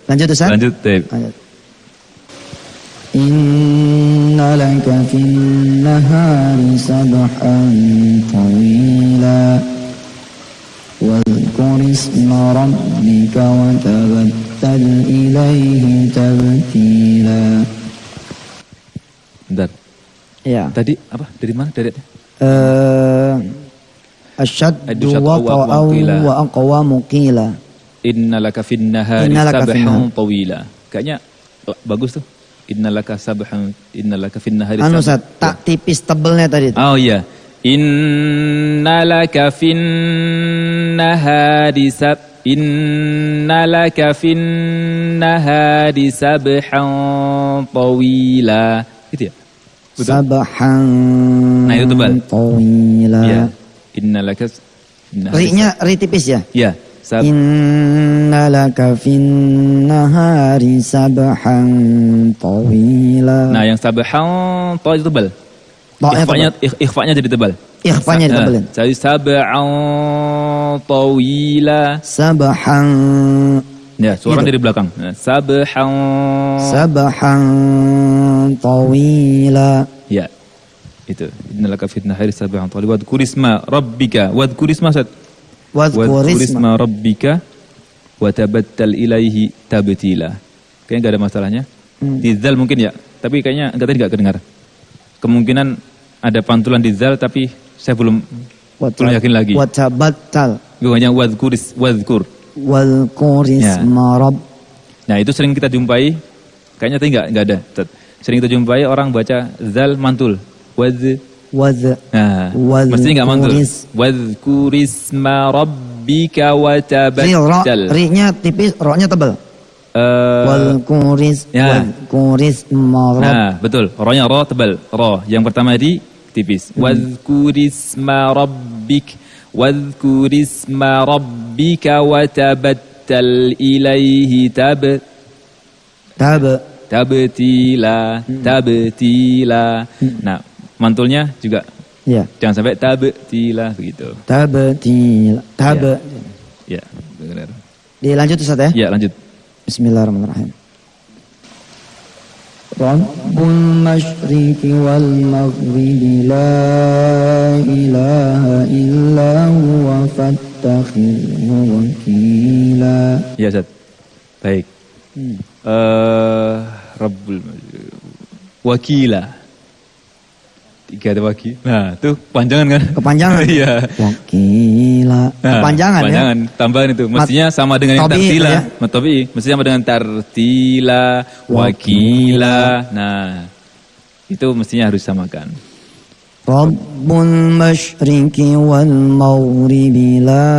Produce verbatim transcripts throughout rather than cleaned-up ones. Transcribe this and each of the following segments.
Lanjut Ustaz. Lanjut, Tep. Lanjut. Inna laka fin nahari sabhan tawila wadhkur isma rabbika wa tabattal ilaihi tabtila. Bentar. Ya. Tadi apa? Dari mana? Dari Eh asyaddu wa wa aqwamu qila. Innalaka fin nahari sabhan tawila. Kayaknya bagus tuh. Innalaka sabhan innalaka fin nahari sabhan. Anu Ustaz, tak tipis tebelnya tadi. Oh iya. Innalaka fin nahari sab innalaka fin nahari sabhan tawila. Itu ya? Betul? Sabhan. Nah, itu tebal. Tawila. Iya. Innalaka Ri-nya ri tipis ya? Iya. Sab Innalaka fin nahari sabhan tawila. Nah, yang sabhan to itu tebal. Ikhfa'nya ikhfa'nya jadi tebal. Ikhfa'nya ditebelin. Jadi sabhan tawila. Sabhan. Ya, suara dari belakang. Sabhan sabhan tawila. Ya. Itu. Innalaka fin nahari sabhan tawila. Wadhkur isma rabbika. Wadhkur isma Ustaz. Wadhkur isma rabbika wa tabattal ilaihi tabtila. Kayaknya enggak ada masalahnya. Hmm. Di zal mungkin ya, tapi kayaknya enggak tadi enggak kedengar. Kemungkinan ada pantulan di zal tapi saya belum belum yakin lagi. Wa tabattal. Hanya wadhkur wadhkur. Wadhkur isma rabb. Nah, itu sering kita jumpai. Kayaknya tadi enggak enggak ada. Sering kita jumpai orang baca zal mantul. Wadh Wadh. Nah, mestinya enggak mantul. Wadhkur isma rabbika wa tabattal. Ri-nya tipis, ro-nya tebal. Uh, Wadhkur isma rabb. Nah, betul. Ro-nya ro tebal. Ro. Yang pertama di tipis. Hmm. Wadhkur isma rabbik. Wadhkur isma rabbika wa tabattal ilaihi tab. Tab. Tabtila. Hmm. Tabtila. Hmm. Nah, mantulnya juga ya. Jangan sampai tabtila begitu. Tabtila. Tab. Ya, benar. Dilanjut Ustaz ya? Ya, lanjut. Bismillahirrahmanirrahim. Rabbul masyriqi wal maghribi la ilaha illa huwa fattakhidhu wakila. Ya, Ustaz. Baik. Hmm. Uh, Rabbul wakila. Tiga ada wakil. Nah, tuh panjangan kan? Kepanjangan. Iya. Wakila. Kepanjangan, nah, kepanjangan ya. Tambahan itu. Mestinya sama dengan yang tartila. Ya? Matobi. Mestinya sama dengan tartila, wakila. Nah, itu mestinya harus samakan. Rabbul masyriqi wal maghribi la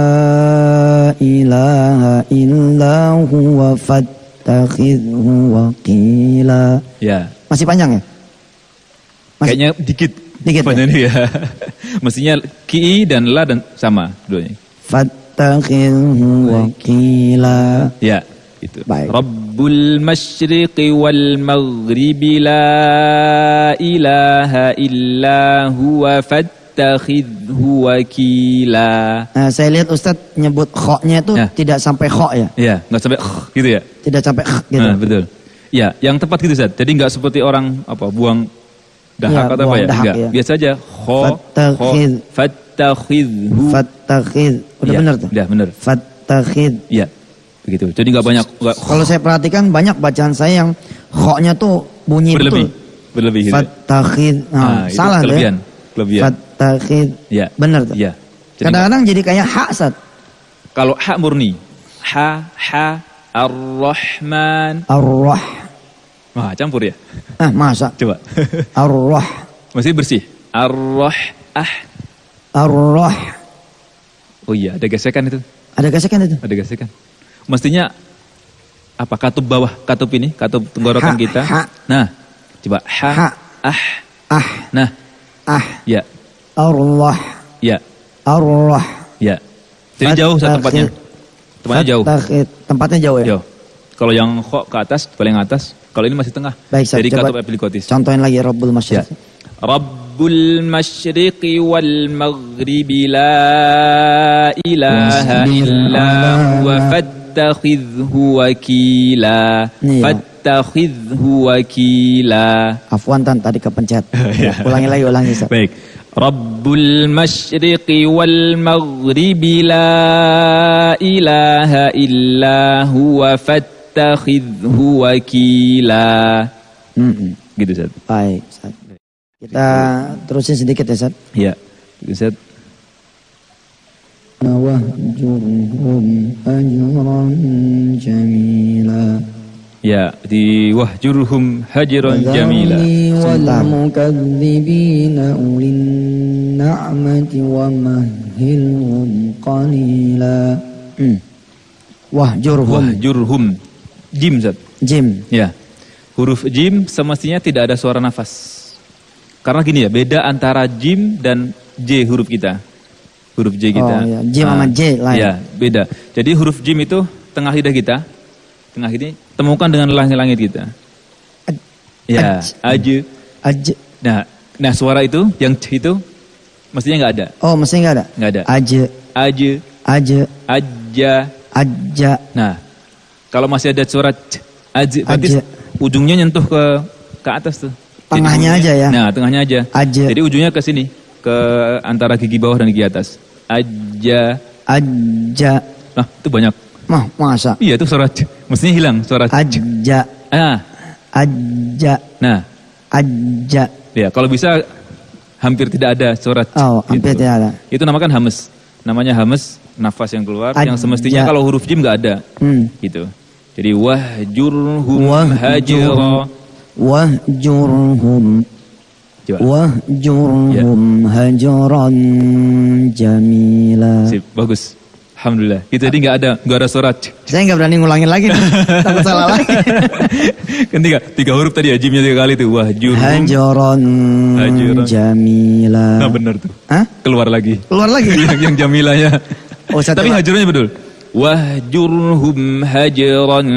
ilaha illa huwa fattakhidhu wakila. Ya. Masih panjang ya? Mas, kayaknya dikit, dikit ya? Ya. Mestinya ki dan la dan sama duanya. Fattakhidhu wakila. Ya, itu. Baik. Rabbul masyriqi wal maghribi la ilaha illa huwa fattakhidhu wakila. Nah, saya lihat Ustadz nyebut kho-nya itu ya. Tidak sampai kho ya? Iya, enggak sampai kh gitu ya? Tidak sampai kh gitu. Nah, betul. Ya, yang tepat gitu Ustadz. Jadi enggak seperti orang apa buang dahak ya, atau apa ya? Enggak. Ya. Biasa aja. Kho, fattakhid. Fattakhidhu. Fattakhid. Udah ya, benar tuh? Udah benar. Fattakhid. Iya. Begitu. Jadi enggak banyak. Gak, kalau saya perhatikan banyak bacaan saya yang kho-nya tuh bunyi berlebih. betul. Berlebih. Gitu. Fattakhid. Nah, nah, salah deh. Kelebihan. Kelebihan. Fattakhid. Iya. Benar tuh? Iya. Kadang-kadang jadi kayak hak Sat. Kalau hak murni. Ha, ha, ar-Rahman. Ar-Rah. Wah, campur ya? Ah, masa? Coba. Ar-Rah. Masih bersih. Ar-Rah. Ah. Ar-Rah. Oh iya, ada gesekan itu. Ada gesekan itu? Ada gesekan. Mestinya apa katup bawah, katup ini, katup tenggorokan ha, kita. Ha. Nah, coba ha, ha. ah. Ah. Nah. Ah. Ya. Ar-Rah. Ya. Ar-Rah. Ya. Jadi jauh tempatnya. Tempatnya jauh. Tempatnya jauh ya? Jauh. Kalau yang kho ke atas, paling atas. Kalau ini masih tengah. Baik, jadi katup epiglottis. Contohin lagi Rabbul Masyriq. Ya. Rabbul Masyriqi wal Maghribi la ilaha illa huwa fattakhidhu wakila. Iya. Fattakhidhu wakila. Afwan Tan, tadi kepencet. Ya, ulangi lagi, ulangi Ustaz. Baik. Rabbul masyriqi wal maghribi la ilaha illa huwa fattakhidhu wakila. Mm-mm. Gitu Ustaz. Baik Ustaz. Kita terusin sedikit ya Ustaz. Iya. Ustaz. Wahjurhum ajran jamila. Ya, di wahjurhum hajran jamila. Wal mukadzibina ulin na'mati wa mahilhum qalila. Hmm. Wahjurhum. Wahjurhum. Jim, Zat. Jim. Ya. Huruf jim semestinya tidak ada suara nafas. Karena gini ya, beda antara jim dan j huruf kita. Huruf j kita. Oh, ya. Jim sama ah, j lain. Ya, beda. Jadi huruf jim itu tengah lidah kita. Tengah ini temukan dengan langit-langit kita. Aj, ya, aj. Aj. Nah, nah suara itu yang c itu mestinya nggak ada. Oh, mestinya nggak ada. Nggak ada. Aj. Aj. Aj. Aja. Aja. Nah, kalau masih ada suara c, aj, berarti ujungnya nyentuh ke ke atas tuh. Tengahnya aja ya. Nah, tengahnya aja. Aja. Jadi ujungnya ke sini, ke antara gigi bawah dan gigi atas. Aja. Aja. Nah, itu banyak. Mah, masa? Iya, itu suara c. Mestinya hilang suara c. Aja. Ah. Aja. Nah. Aja. Ya, kalau bisa hampir tidak ada suara c. Oh, hampir gitu. tidak ada. Itu namakan hames. Namanya hames, nafas yang keluar. Aja. Yang semestinya kalau huruf jim nggak ada. Hmm. Gitu. Jadi wahjurhum hajra. Wahjurhum. Coba. Wahjurhum ya. Hajran jamila. Sip, bagus. Alhamdulillah. Itu tadi nggak ada, nggak ada suara c. Saya nggak berani ngulangin lagi, takut salah lagi. Kan tiga, tiga huruf tadi ya, jimnya tiga kali tuh. Wahjurhum Hajran jamila. Nah benar tuh. Hah? Keluar lagi. Keluar lagi. yang, yang jamilanya. Oh, tapi hajurnya betul. Wahjurhum hajran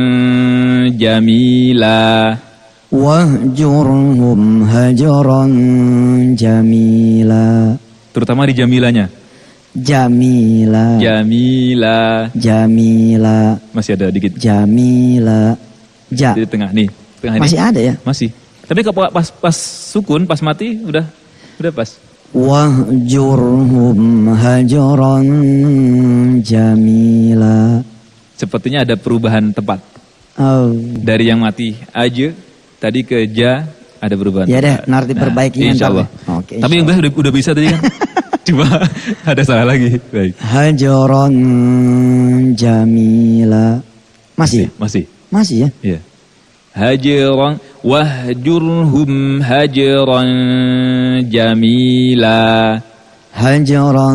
jamila. Wahjurhum hajran jamila. Terutama di jamilanya. Jamila. Jamila. Jamila. Masih ada dikit. Jamila. Ja. Di tengah nih. Tengah Masih ini. ada ya? Masih. Tapi kalau pas pas sukun, pas mati udah udah pas. Wahjurhum hajran jamila. Sepertinya ada perubahan tempat. Oh. Dari yang mati aja tadi ke ja ada perubahan. Ya deh, nanti nah, perbaiki insya Allah. Oke, tapi yang udah, udah bisa tadi kan. Cuma ada salah lagi. Baik. Hajran jamila. Masih? Masih. Masih ya? Iya. Hajran wahjurhum hajran jamila. Hajran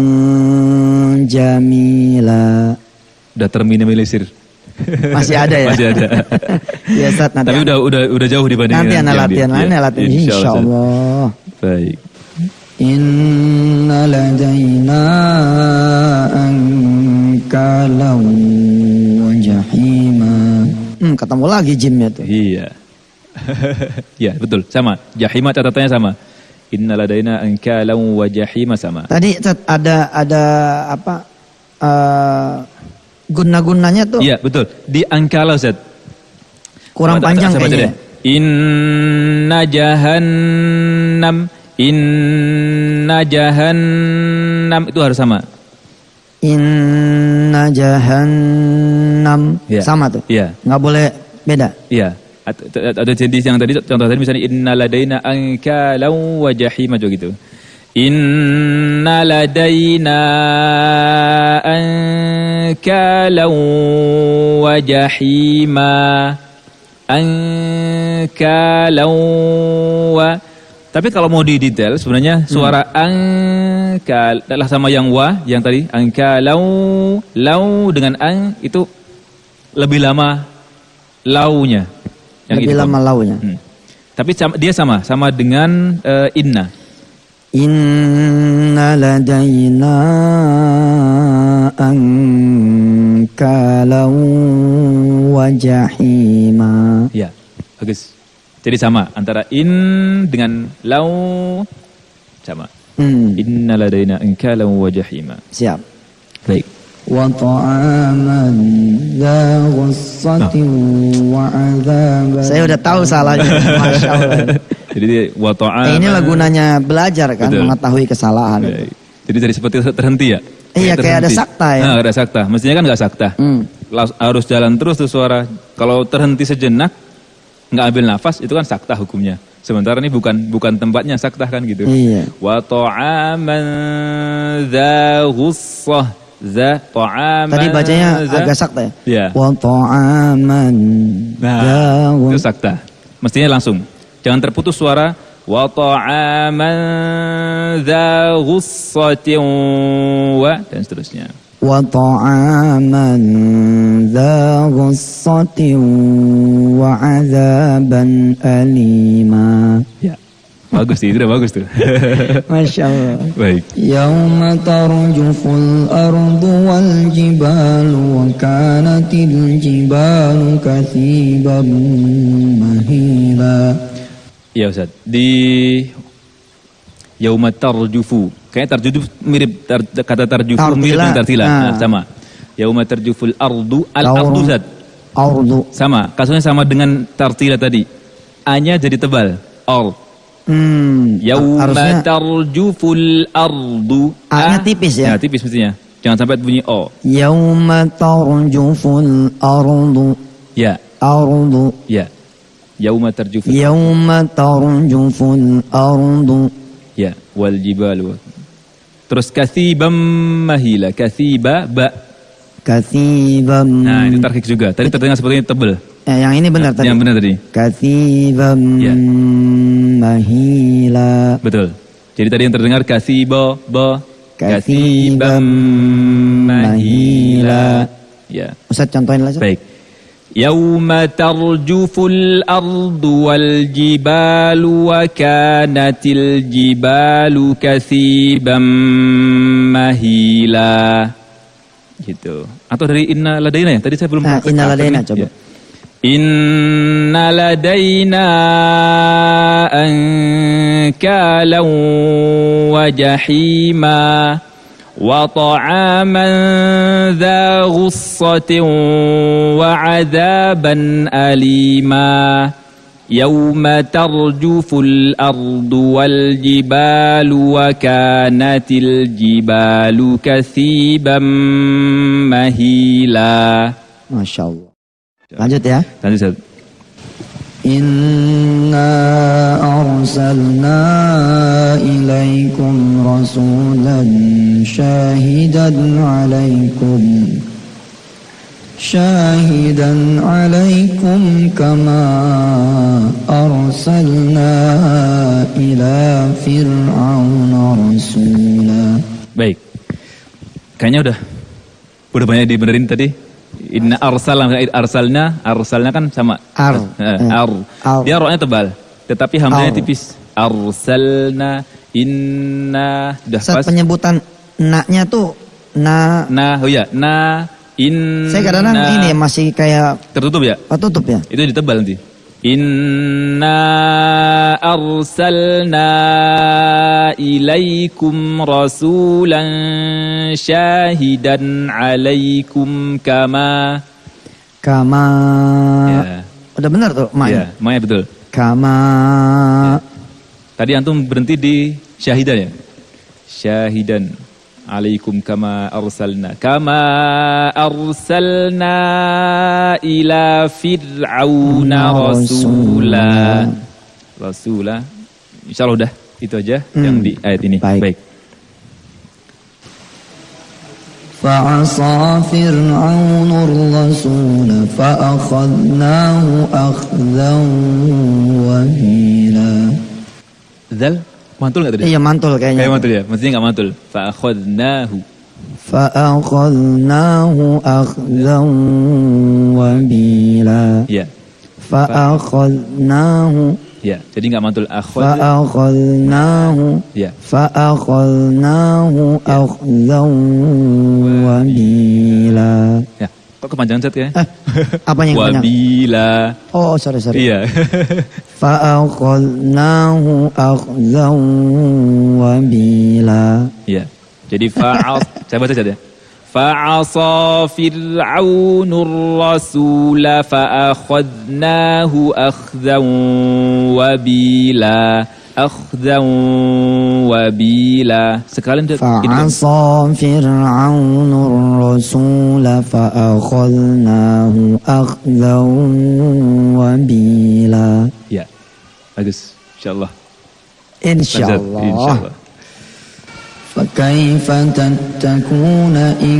jamila. Udah terminimalisir. Masih ada ya? Masih ada. Ya, Ustaz, nanti. Tapi udah udah udah jauh dibandingkan nanti anak latihan lain ya, latihan insyaallah. Baik. Inna ladaina ankalau wa jahima. Hmm, ketemu lagi jimnya tuh. Iya. Ya, betul. Sama. Jahima catatannya sama. Inna ladaina ankalau wa jahima sama. Tadi Ustaz, ada ada apa? Uh, guna-gunanya tuh. Iya, betul. Di angkala Ustaz. Kurang Sama, panjang kayaknya. Inna jahannam inna jahannam itu harus sama. Inna jahannam ya. Sama tuh. Iya. Nggak boleh beda. Iya. Ada jenis yang tadi contoh tadi misalnya inna ladaina angkala wa jahima juga gitu. Inna ladaina ankalau wa jahima ankalau wa. Tapi kalau mau di detail sebenarnya suara hmm. angkal adalah sama yang wa yang tadi angkalau lau dengan ang itu lebih lama launya. Yang lebih lama launya. Hmm. Tapi dia sama sama dengan uh, inna. Inna ladaina ankalau wa jahima. Ya, bagus. Jadi sama antara in dengan lau sama. Hmm. Inna ladaina ankalau wa jahima. Siap. Baik. wa ta'aman dza ghussatin wa 'adzaban. Saya udah tahu salahnya, Masya Allah. Jadi wa ta'aman. Eh, inilah gunanya belajar kan, betul, mengetahui kesalahan. Ya, jadi dari seperti terhenti ya. Iya, kayak, kayak ada sakta ya. Nah, ada sakta. Mestinya kan nggak sakta. Hmm. Harus jalan terus tuh suara. Kalau terhenti sejenak, nggak ambil nafas, itu kan sakta hukumnya. Sementara ini bukan bukan tempatnya sakta kan gitu. Iya. Wa ta'aman dza ghussah. Za ta'aman. Tadi bacanya za, agak sakta ya? Iya. Wa ta'aman dza ghussah. Itu sakta. Mestinya langsung. Jangan terputus suara. Wa ta'aman dza ghussatin wa dan seterusnya. Wa ta'aman dza ghussatin wa 'adzaban alima. Ya. Bagus sih, itu udah bagus tuh. Masya Allah. Baik. Yauma tarjuful ardu wal jibalu wa kanatil jibalu kathiban mahila. Ya Ustaz, di yauma tarjufu. Kayaknya tarjufu mirip tar, kata tarjufu tartila. Mirip dengan tartila. Nah. Nah, sama. Yauma tarjuful ardu al-ardu Ustaz. Ardu. Sama, kasusnya sama dengan tartila tadi. A-nya jadi tebal. Ar. Hmm. Yauma tarjuful ardu. A-nya tipis ya? Ya, tipis mestinya. Jangan sampai bunyi O. Yauma tarjuful ardu. Ya. Ardu. Ya. Yauma tarjuful Yauma tarjuful ardu. Ya, wal jibalu. Terus kathibam mahila. Kathiba ba. Kathibam. Nah, ini tarkik juga. Tadi terdengar seperti ini tebal. Eh, yang ini benar nah, tadi. Yang benar tadi. Kathibam ya. Mahila. Betul. Jadi tadi yang terdengar kathiba ba. Kathibam mahila. Ya. Ustaz contohin lagi. Baik. Yauma tarjuful ardu wal jibalu wa kanatil jibalu kathiban mahila. Gitu. Atau dari inna ladaina ya? Tadi saya belum nah, inna ladaina coba. Ya. Inna ladaina ankalan wa jahima. Wa ta'aman dza ghussatin wa 'adzaban alima. Yauma tarjuful ardu wal jibalu wa kanatil jibalu kathiban mahila. Masya Allah. Lanjut ya. Lanjut Ustaz. Inna arsalna ilaikum rasulan syahidan alaikum syahidan alaikum kama arsalna ila fir'auna rasula. Baik. Kayaknya udah udah banyak dibenerin tadi. Inna arsalna arsalna arsalna kan sama ar, eh, ar. ar. Dia rohnya tebal tetapi hamzanya tipis. Arsalna inna sudah pas. Penyebutan na-nya tuh na na oh ya na in. Saya kadang-kadang ini masih kayak tertutup ya? Tertutup ya. Itu ditebal nanti. Inna arsalna ilaikum rasulan syahidan alaikum kama kama ya. Udah benar tuh maknya? Ya, maknya betul. Kama ya. Tadi antum berhenti di syahidan ya? Syahidan alaikum kama arsalna kama arsalna ila fir'auna rasula rasula. Insyaallah udah itu aja hmm. yang di ayat ini. Baik, Baik. Fa'asa fir'aunur rasula fa'akhadnahu akhdan wabila. Zal mantul nggak tadi? Iya mantul kayaknya. Kayak mantul ya, mestinya nggak mantul. Fa'akhadnahu. Fa'akhadnahu akhdan wabila. Iya. Fa'akhadnahu. Ya, jadi nggak mantul akhad. Fa'akhadnahu. Ya. Fa'akhadnahu akhdan wabila. Ya. Kok kepanjangan set ya? Eh, apa yang panjang? Wabila. Oh, sorry sorry. Iya. Fa'akhadnahu akhdan wabila. Iya. Jadi fa'al, saya baca saja. Fa'asa fir'aunur rasula fa'akhadnahu akhdan wabila. Akhdan wabila. Sekalian fa'asa fir'aunur rasula fa'akhadnahu akhdan wabila. Ya, bagus. InsyaAllah. InsyaAllah. InsyaAllah. فكيف تتقون إن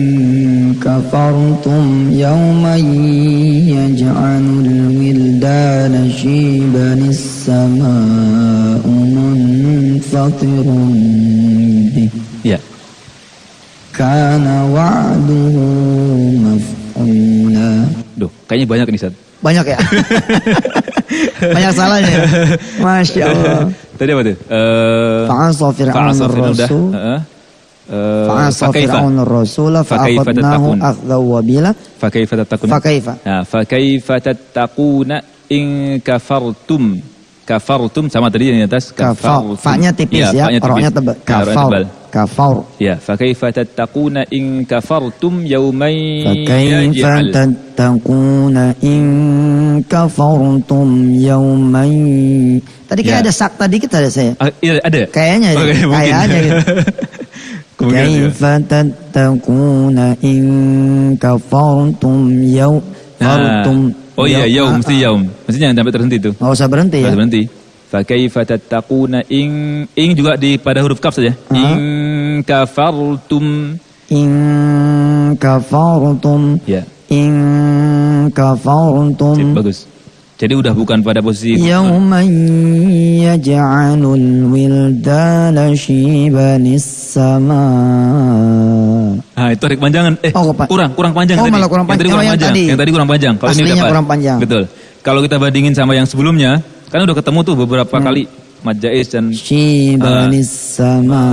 كفرتم يوما يجعل الولدان شيبا السماء منفطر به ya. كان وعده مفعولا. Duh, kayaknya banyak nih, Ustaz. Banyak ya? Banyak salahnya ya? Masya Allah. Tadi apa tuh? Fa'asa fir'aunur rasul Fa'asa fir'aunur rasul fa'akhadnahu akhdan wabila. Fakaifa tattaquna. Fakaifa. Nah, fakaifa tattaquna in kafartum. Kafartum sama tadi yang di atas. Kafar. Fa-nya tipis ya, ra-nya tebal. Kafar. Kafar. Ya, fakaifa tattaquna in kafartum yawman Fakaifa tattaquna in kafartum yawman. Tadi kayak ada sakta dikit ada saya. Ah, iya, ada. Kayaknya ya. Okay, kayaknya gitu. Kaifa tattaquna in kafartum yawman. Oh iya, yaum, mesti yaum. Mesti jangan sampai terhenti tuh. Enggak usah berhenti ya. Enggak berhenti. Fa kaifa tattaquna in in juga di pada huruf kaf saja. Uh-huh. In kafartum. In kafartum. Ya. In kafartum. Sip, bagus. Jadi udah bukan pada posisi yauman yaj'alul wildana shibanis sama. Ah, itu tarik panjangan. Eh, oh, kurang, kurang panjang oh, tadi. Malah kurang panjang. Yang tadi kurang yang panjang. Tadi. Yang tadi kurang panjang. Kalau ini udah kurang panjang. Betul. Kalau kita bandingin sama yang sebelumnya, kan udah ketemu tuh beberapa hmm. kali mad jaiz dan shibanis uh, sama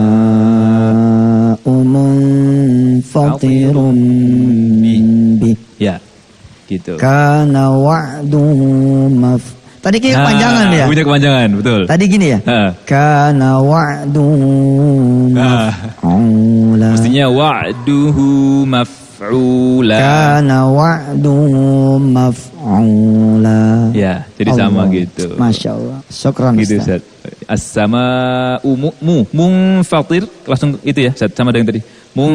umun fatirun bi. Ya. Gitu. Kana wa'duhu maf. Tadi kayak kepanjangan ya. Punya kepanjangan, betul. Tadi gini ya. Ha. Kana wa'duhu maf'ula. Mestinya wa'duhu maf'ula. Kana wa'duhu maf'ula. Ya, jadi Allah. Sama gitu. Masya Allah. Syukran gitu, Ustaz. As-sama'u mu munfatir langsung itu ya, Ustaz, sama dengan tadi. Mun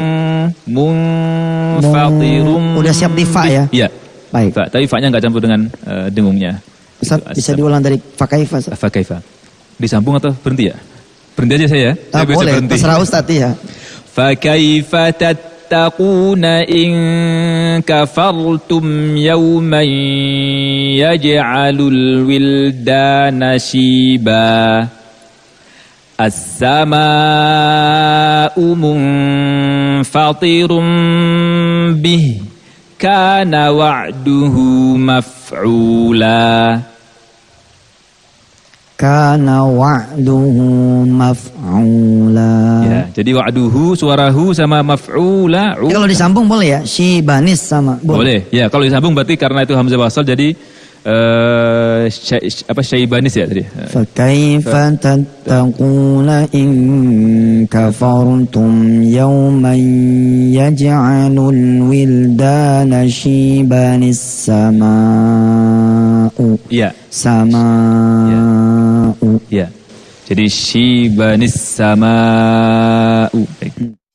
munfatirum. Udah siap di fa ya? Iya. Baik. Fa, tapi fa-nya enggak campur dengan uh, dengungnya. Ustaz, gitu. Bisa diulang dari fakaifa? Fakaifa. Disambung atau berhenti ya? Berhenti aja saya. Ah, saya boleh, terserah Ustaz ya. Fakaifa tattaquna in kafartum yawman yaj'alul wildana shiba. As-sama'u munfatirun bih kana wa'duhu maf'ula. Kana wa'duhu maf'ula. Ya, jadi wa'duhu suarahu sama maf'ula. Ya, kalau disambung boleh ya? Shibanis sama. Boleh. Boleh. Ya, kalau disambung berarti karena itu hamzah wasal jadi Uh, syai, apa syaibanis ya tadi. Fa kaifa tattaquna in kafartum yawman yaj'alul wildana shibanis sama'u. Iya. Sama'u. Iya. Ya. Jadi shibanis sama'u.